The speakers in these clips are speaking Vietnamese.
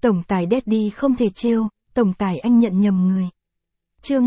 Tổng tài Daddy không thể trêu, tổng tài anh nhận nhầm người. Chương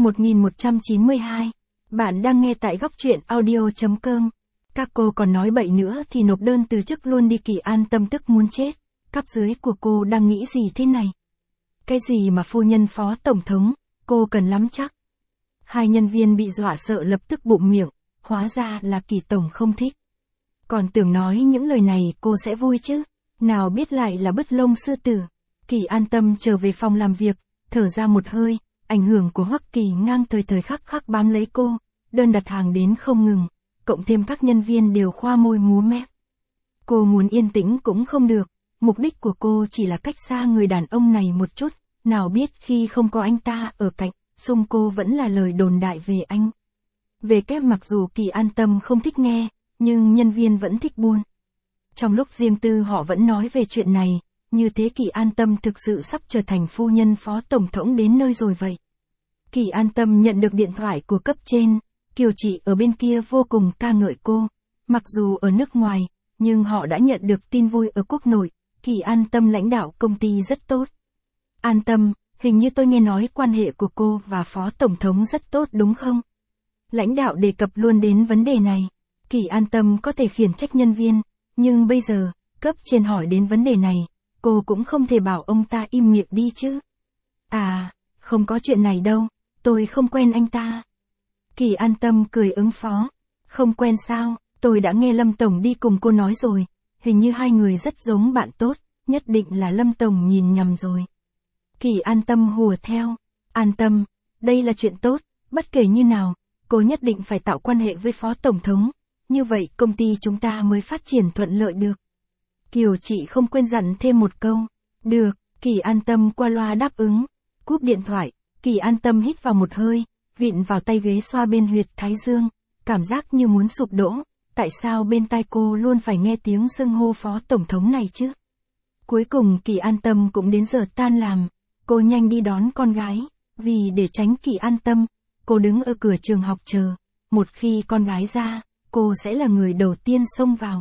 1192. Bạn đang nghe tại góc truyện audio.com. Các cô còn nói bậy nữa thì nộp đơn từ chức luôn đi. Kỳ An Tâm tức muốn chết. Cấp dưới của cô đang nghĩ gì thế này? Cái gì mà phu nhân phó tổng thống, cô cần lắm chắc. Hai nhân viên bị dọa sợ lập tức bụm miệng, hóa ra là Kỳ tổng không thích. Còn tưởng nói những lời này cô sẽ vui chứ, nào biết lại là bứt lông sư tử. Kỳ An Tâm trở về phòng làm việc, thở ra một hơi, ảnh hưởng của Hoắc Kỳ Ngang thời khắc khắc bám lấy cô, đơn đặt hàng đến không ngừng, cộng thêm các nhân viên đều khoa môi múa mép. Cô muốn yên tĩnh cũng không được, mục đích của cô chỉ là cách xa người đàn ông này một chút, nào biết khi không có anh ta ở cạnh, xung cô vẫn là lời đồn đại về anh. Về kép mặc dù Kỳ An Tâm không thích nghe, nhưng nhân viên vẫn thích buôn. Trong lúc riêng tư họ vẫn nói về chuyện này, như thế Kỳ An Tâm thực sự sắp trở thành phu nhân phó tổng thống đến nơi rồi vậy. Kỳ An Tâm nhận được điện thoại của cấp trên, Kiều chị ở bên kia vô cùng ca ngợi cô. Mặc dù ở nước ngoài, nhưng họ đã nhận được tin vui ở quốc nội, Kỳ An Tâm lãnh đạo công ty rất tốt. An Tâm, hình như tôi nghe nói quan hệ của cô và phó tổng thống rất tốt đúng không? Lãnh đạo đề cập luôn đến vấn đề này. Kỳ An Tâm có thể khiển trách nhân viên, nhưng bây giờ, cấp trên hỏi đến vấn đề này, cô cũng không thể bảo ông ta im miệng đi chứ. À, không có chuyện này đâu, tôi không quen anh ta. Kỳ An Tâm cười ứng phó. Không quen sao, tôi đã nghe Lâm Tổng đi cùng cô nói rồi, hình như hai người rất giống bạn tốt, nhất định là Lâm Tổng nhìn nhầm rồi. Kỳ An Tâm hùa theo. An Tâm, đây là chuyện tốt, bất kể như nào, cô nhất định phải tạo quan hệ với phó tổng thống, như vậy công ty chúng ta mới phát triển thuận lợi được. Kiều chị không quên dặn thêm một câu. Được, Kỳ An Tâm qua loa đáp ứng. Cúp điện thoại, Kỳ An Tâm hít vào một hơi, vịn vào tay ghế xoa bên huyệt thái dương, cảm giác như muốn sụp đổ. Tại sao bên tai cô luôn phải nghe tiếng xưng hô phó tổng thống này chứ? Cuối cùng Kỳ An Tâm cũng đến giờ tan làm, cô nhanh đi đón con gái, vì để tránh Kỳ An Tâm, cô đứng ở cửa trường học chờ, một khi con gái ra, cô sẽ là người đầu tiên xông vào.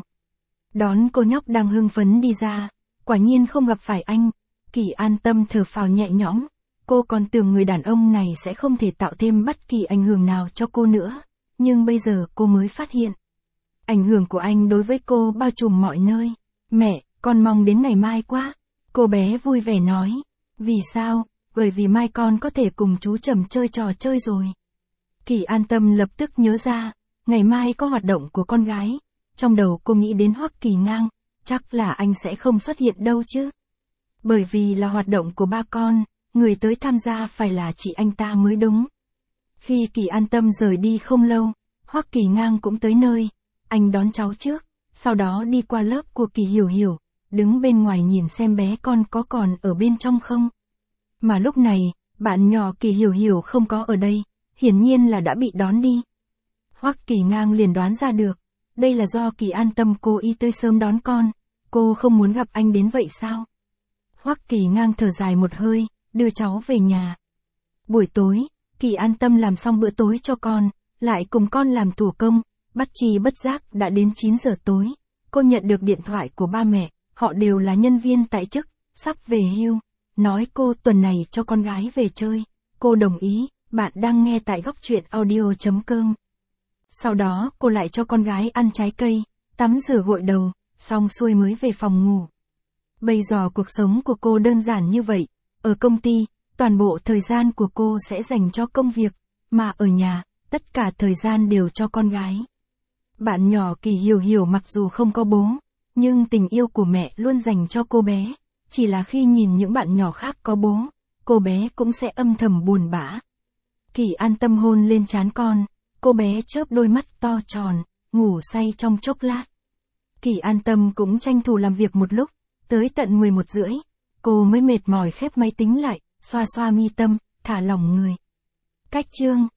Đón cô nhóc đang hưng phấn đi ra, quả nhiên không gặp phải anh, Kỳ An Tâm thở phào nhẹ nhõm, cô còn tưởng người đàn ông này sẽ không thể tạo thêm bất kỳ ảnh hưởng nào cho cô nữa, nhưng bây giờ cô mới phát hiện. Ảnh hưởng của anh đối với cô bao trùm mọi nơi. Mẹ, con mong đến ngày mai quá. Cô bé vui vẻ nói. Vì sao? Bởi vì mai con có thể cùng chú Trầm chơi trò chơi rồi. Kỳ An Tâm lập tức nhớ ra, ngày mai có hoạt động của con gái. Trong đầu cô nghĩ đến Hoắc Kỳ Ngang, chắc là anh sẽ không xuất hiện đâu chứ. Bởi vì là hoạt động của ba con, người tới tham gia phải là chị anh ta mới đúng. Khi Kỳ An Tâm rời đi không lâu, Hoắc Kỳ Ngang cũng tới nơi. Anh đón cháu trước, sau đó đi qua lớp của Kỳ Hiểu Hiểu, đứng bên ngoài nhìn xem bé con có còn ở bên trong không. Mà lúc này, bạn nhỏ Kỳ Hiểu Hiểu không có ở đây, hiển nhiên là đã bị đón đi. Hoắc Kỳ Ngang liền đoán ra được, đây là do Kỳ An Tâm cố ý tới sớm đón con, cô không muốn gặp anh đến vậy sao? Hoắc Kỳ Ngang thở dài một hơi, đưa cháu về nhà. Buổi tối, Kỳ An Tâm làm xong bữa tối cho con, lại cùng con làm thủ công. Bất tri bất giác đã đến 9 giờ tối, cô nhận được điện thoại của ba mẹ, họ đều là nhân viên tại chức, sắp về hưu, nói cô tuần này cho con gái về chơi, cô đồng ý, bạn đang nghe tại góc truyện audio.com. Sau đó cô lại cho con gái ăn trái cây, tắm rửa gội đầu, xong xuôi mới về phòng ngủ. Bây giờ cuộc sống của cô đơn giản như vậy, ở công ty, toàn bộ thời gian của cô sẽ dành cho công việc, mà ở nhà, tất cả thời gian đều cho con gái. Bạn nhỏ Kỳ Hiểu Hiểu mặc dù không có bố, nhưng tình yêu của mẹ luôn dành cho cô bé, chỉ là khi nhìn những bạn nhỏ khác có bố, cô bé cũng sẽ âm thầm buồn bã. Kỳ An Tâm hôn lên trán con, cô bé chớp đôi mắt to tròn, ngủ say trong chốc lát. Kỳ An Tâm cũng tranh thủ làm việc một lúc, tới tận 11 rưỡi, cô mới mệt mỏi khép máy tính lại, xoa xoa mi tâm, thả lỏng người. Cách chương